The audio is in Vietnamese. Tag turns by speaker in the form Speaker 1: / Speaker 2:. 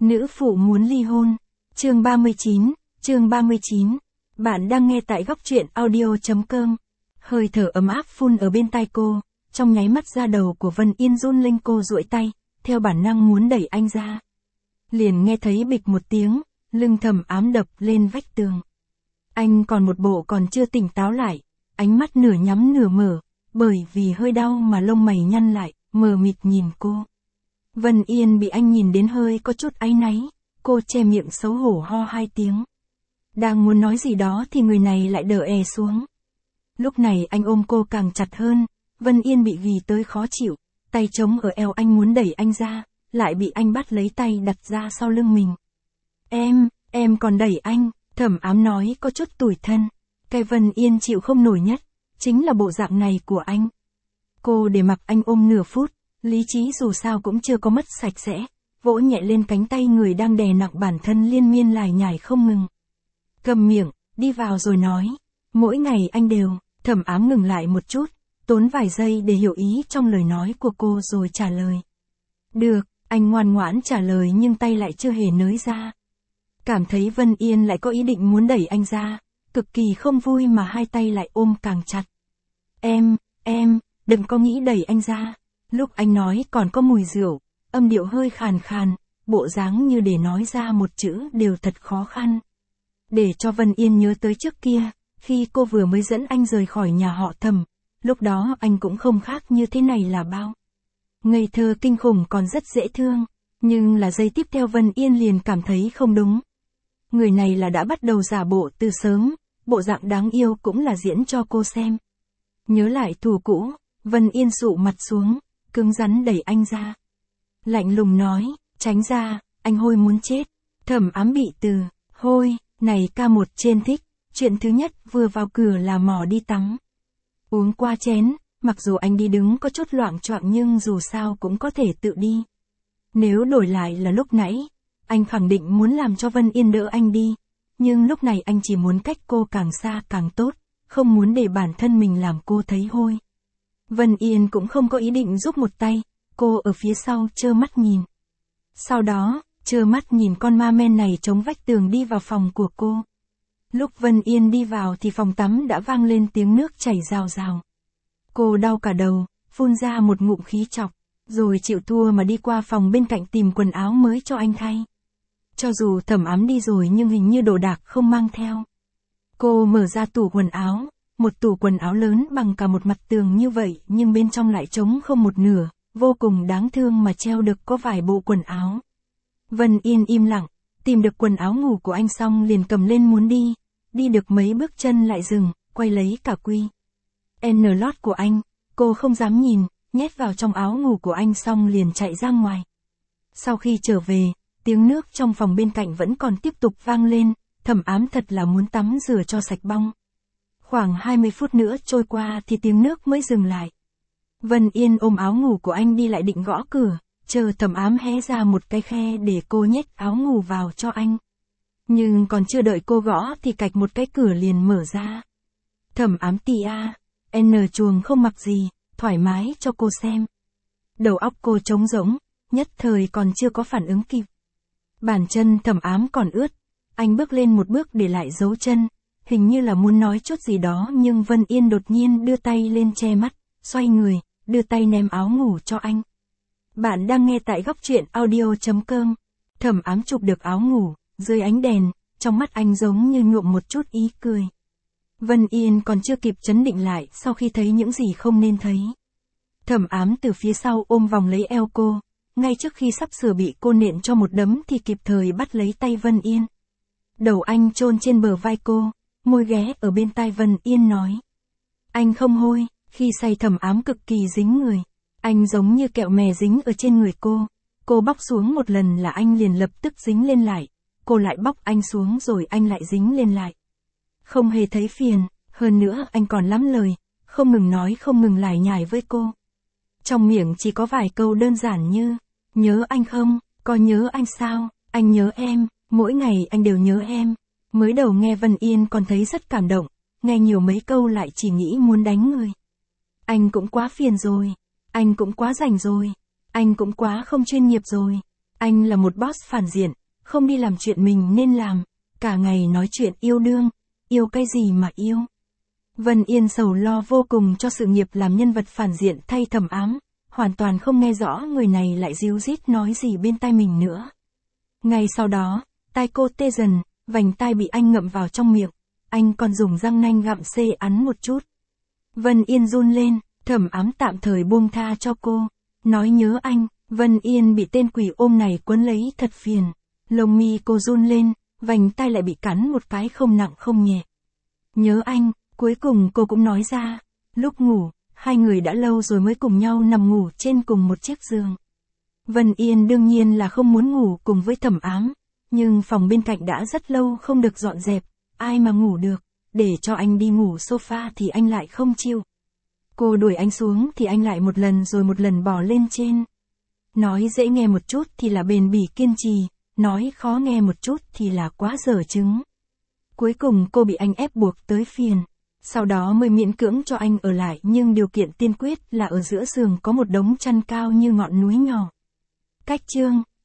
Speaker 1: Nữ phụ muốn ly hôn. Chương 39. Bạn đang nghe tại góc truyện audio.com. Hơi thở ấm áp phun ở bên tai cô, trong nháy mắt da đầu của Vân Yên run lên, cô duỗi tay, theo bản năng muốn đẩy anh ra. Liền nghe thấy bịch một tiếng, lưng Thẩm Ám đập lên vách tường. Anh còn một bộ còn chưa tỉnh táo lại, ánh mắt nửa nhắm nửa mở, bởi vì hơi đau mà lông mày nhăn lại, mờ mịt nhìn cô. Vân Yên bị anh nhìn đến hơi có chút áy náy, cô che miệng xấu hổ ho hai tiếng. Đang muốn nói gì đó thì người này lại đỡ xuống. Lúc này anh ôm cô càng chặt hơn, Vân Yên bị ghì tới khó chịu, tay chống ở eo anh muốn đẩy anh ra, lại bị anh bắt lấy tay đặt ra sau lưng mình. Em còn đẩy anh, Thẩm Ám nói có chút tủi thân. Cái Vân Yên chịu không nổi nhất, chính là bộ dạng này của anh. Cô để mặc anh ôm nửa phút, lý trí dù sao cũng chưa có mất sạch sẽ, vỗ nhẹ lên cánh tay người đang đè nặng bản thân liên miên lải nhải không ngừng. Cầm miệng, đi vào rồi nói, mỗi ngày anh đều. Thẩm Ám ngừng lại một chút, tốn vài giây để hiểu ý trong lời nói của cô rồi trả lời. Được, anh ngoan ngoãn trả lời nhưng tay lại chưa hề nới ra. Cảm thấy Vân Yên lại có ý định muốn đẩy anh ra, cực kỳ không vui mà hai tay lại ôm càng chặt. Em, đừng có nghĩ đẩy anh ra. Lúc anh nói còn có mùi rượu, âm điệu hơi khàn khàn, bộ dáng như để nói ra một chữ đều thật khó khăn. Để cho Vân Yên nhớ tới trước kia, khi cô vừa mới dẫn anh rời khỏi nhà họ Thẩm, lúc đó anh cũng không khác như thế này là bao. Ngây thơ kinh khủng còn rất dễ thương, nhưng là giây tiếp theo Vân Yên liền cảm thấy không đúng. Người này là đã bắt đầu giả bộ từ sớm, bộ dạng đáng yêu cũng là diễn cho cô xem. Nhớ lại thù cũ, Vân Yên sụ mặt xuống, cứng rắn đẩy anh ra. Lạnh lùng nói, tránh ra, anh hôi muốn chết. Thẩm Ám bị từ hôi này ca một trên thích, chuyện thứ nhất vừa vào cửa là mò đi tắm. Uống qua chén, mặc dù anh đi đứng có chút loạng choạng nhưng dù sao cũng có thể tự đi. Nếu đổi lại là lúc nãy, anh khẳng định muốn làm cho Vân Yên đỡ anh đi, nhưng lúc này anh chỉ muốn cách cô càng xa càng tốt, không muốn để bản thân mình làm cô thấy hôi. Vân Yên cũng không có ý định giúp một tay, cô ở phía sau trơ mắt nhìn. Sau đó, trơ mắt nhìn con ma men này chống vách tường đi vào phòng của cô. Lúc Vân Yên đi vào thì phòng tắm đã vang lên tiếng nước chảy rào rào. Cô đau cả đầu, phun ra một ngụm khí trọc, rồi chịu thua mà đi qua phòng bên cạnh tìm quần áo mới cho anh thay. Cho dù Thẩm Ám đi rồi nhưng hình như đồ đạc không mang theo. Cô mở ra tủ quần áo, một tủ quần áo lớn bằng cả một mặt tường như vậy nhưng bên trong lại trống không một nửa, vô cùng đáng thương mà treo được có vài bộ quần áo. Vân Yên im lặng, tìm được quần áo ngủ của anh xong liền cầm lên muốn đi được mấy bước chân lại dừng, quay lấy cả quy N lót của anh, cô không dám nhìn, nhét vào trong áo ngủ của anh xong liền chạy ra ngoài. Sau khi trở về, tiếng nước trong phòng bên cạnh vẫn còn tiếp tục vang lên, Thẩm Ám thật là muốn tắm rửa cho sạch bong. Khoảng 20 phút nữa trôi qua thì tiếng nước mới dừng lại. Vân Yên ôm áo ngủ của anh đi lại định gõ cửa, chờ Thẩm Ám hé ra một cái khe để cô nhét áo ngủ vào cho anh. Nhưng còn chưa đợi cô gõ thì cạch một cái cửa liền mở ra. Thẩm Ám N chuồng không mặc gì, thoải mái cho cô xem. Đầu óc cô trống rỗng, nhất thời còn chưa có phản ứng kịp. Bàn chân Thẩm Ám còn ướt, anh bước lên một bước để lại dấu chân, hình như là muốn nói chút gì đó nhưng Vân Yên đột nhiên đưa tay lên che mắt, xoay người, đưa tay ném áo ngủ cho anh. Bạn đang nghe tại góc truyện audio.com. Thẩm Ám chụp được áo ngủ, dưới ánh đèn, trong mắt anh giống như nhuộm một chút ý cười. Vân Yên còn chưa kịp trấn định lại sau khi thấy những gì không nên thấy. Thẩm Ám từ phía sau ôm vòng lấy eo cô, ngay trước khi sắp sửa bị cô nện cho một đấm thì kịp thời bắt lấy tay Vân Yên. Đầu anh chôn trên bờ vai cô, môi ghé ở bên tai Vân Yên nói. Anh không hôi. Khi say Thẩm Ám cực kỳ dính người. Anh giống như kẹo mè dính ở trên người cô bóc xuống một lần là anh liền lập tức dính lên lại, cô lại bóc anh xuống rồi anh lại dính lên lại. Không hề thấy phiền, hơn nữa anh còn lắm lời, không ngừng nói không ngừng lải nhải với cô. Trong miệng chỉ có vài câu đơn giản như, nhớ anh không, có nhớ anh sao, anh nhớ em, mỗi ngày anh đều nhớ em. Mới đầu nghe Vân Yên còn thấy rất cảm động, nghe nhiều mấy câu lại chỉ nghĩ muốn đánh người. Anh cũng quá phiền rồi, anh cũng quá rảnh rồi, anh cũng quá không chuyên nghiệp rồi, Anh là một boss phản diện, không đi làm chuyện mình nên làm, cả ngày nói chuyện yêu đương, yêu cái gì mà yêu. Vân Yên sầu lo vô cùng cho sự nghiệp làm nhân vật phản diện thay Thẩm Ám, hoàn toàn không nghe rõ người này lại ríu rít nói gì bên tai mình nữa. Ngay sau đó, tai cô tê dần, vành tai bị anh ngậm vào trong miệng, anh còn dùng răng nanh gặm xê ắn một chút. Vân Yên run lên, Thẩm Ám tạm thời buông tha cho cô, nói nhớ anh. Vân Yên bị tên quỷ ôm này quấn lấy thật phiền, lông mi cô run lên, vành tai lại bị cắn một cái không nặng không nhẹ. Nhớ anh, cuối cùng cô cũng nói ra. Lúc ngủ, hai người đã lâu rồi mới cùng nhau nằm ngủ trên cùng một chiếc giường. Vân Yên đương nhiên là không muốn ngủ cùng với Thẩm Ám, nhưng phòng bên cạnh đã rất lâu không được dọn dẹp, ai mà ngủ được, để cho anh đi ngủ sofa thì anh lại không chịu. Cô đuổi anh xuống thì anh lại một lần rồi một lần bò lên trên. Nói dễ nghe một chút thì là bền bỉ kiên trì, nói khó nghe một chút thì là quá dở chứng. Cuối cùng cô bị anh ép buộc tới phiền, sau đó mới miễn cưỡng cho anh ở lại, nhưng điều kiện tiên quyết là ở giữa giường có một đống chăn cao như ngọn núi nhỏ. Cách chương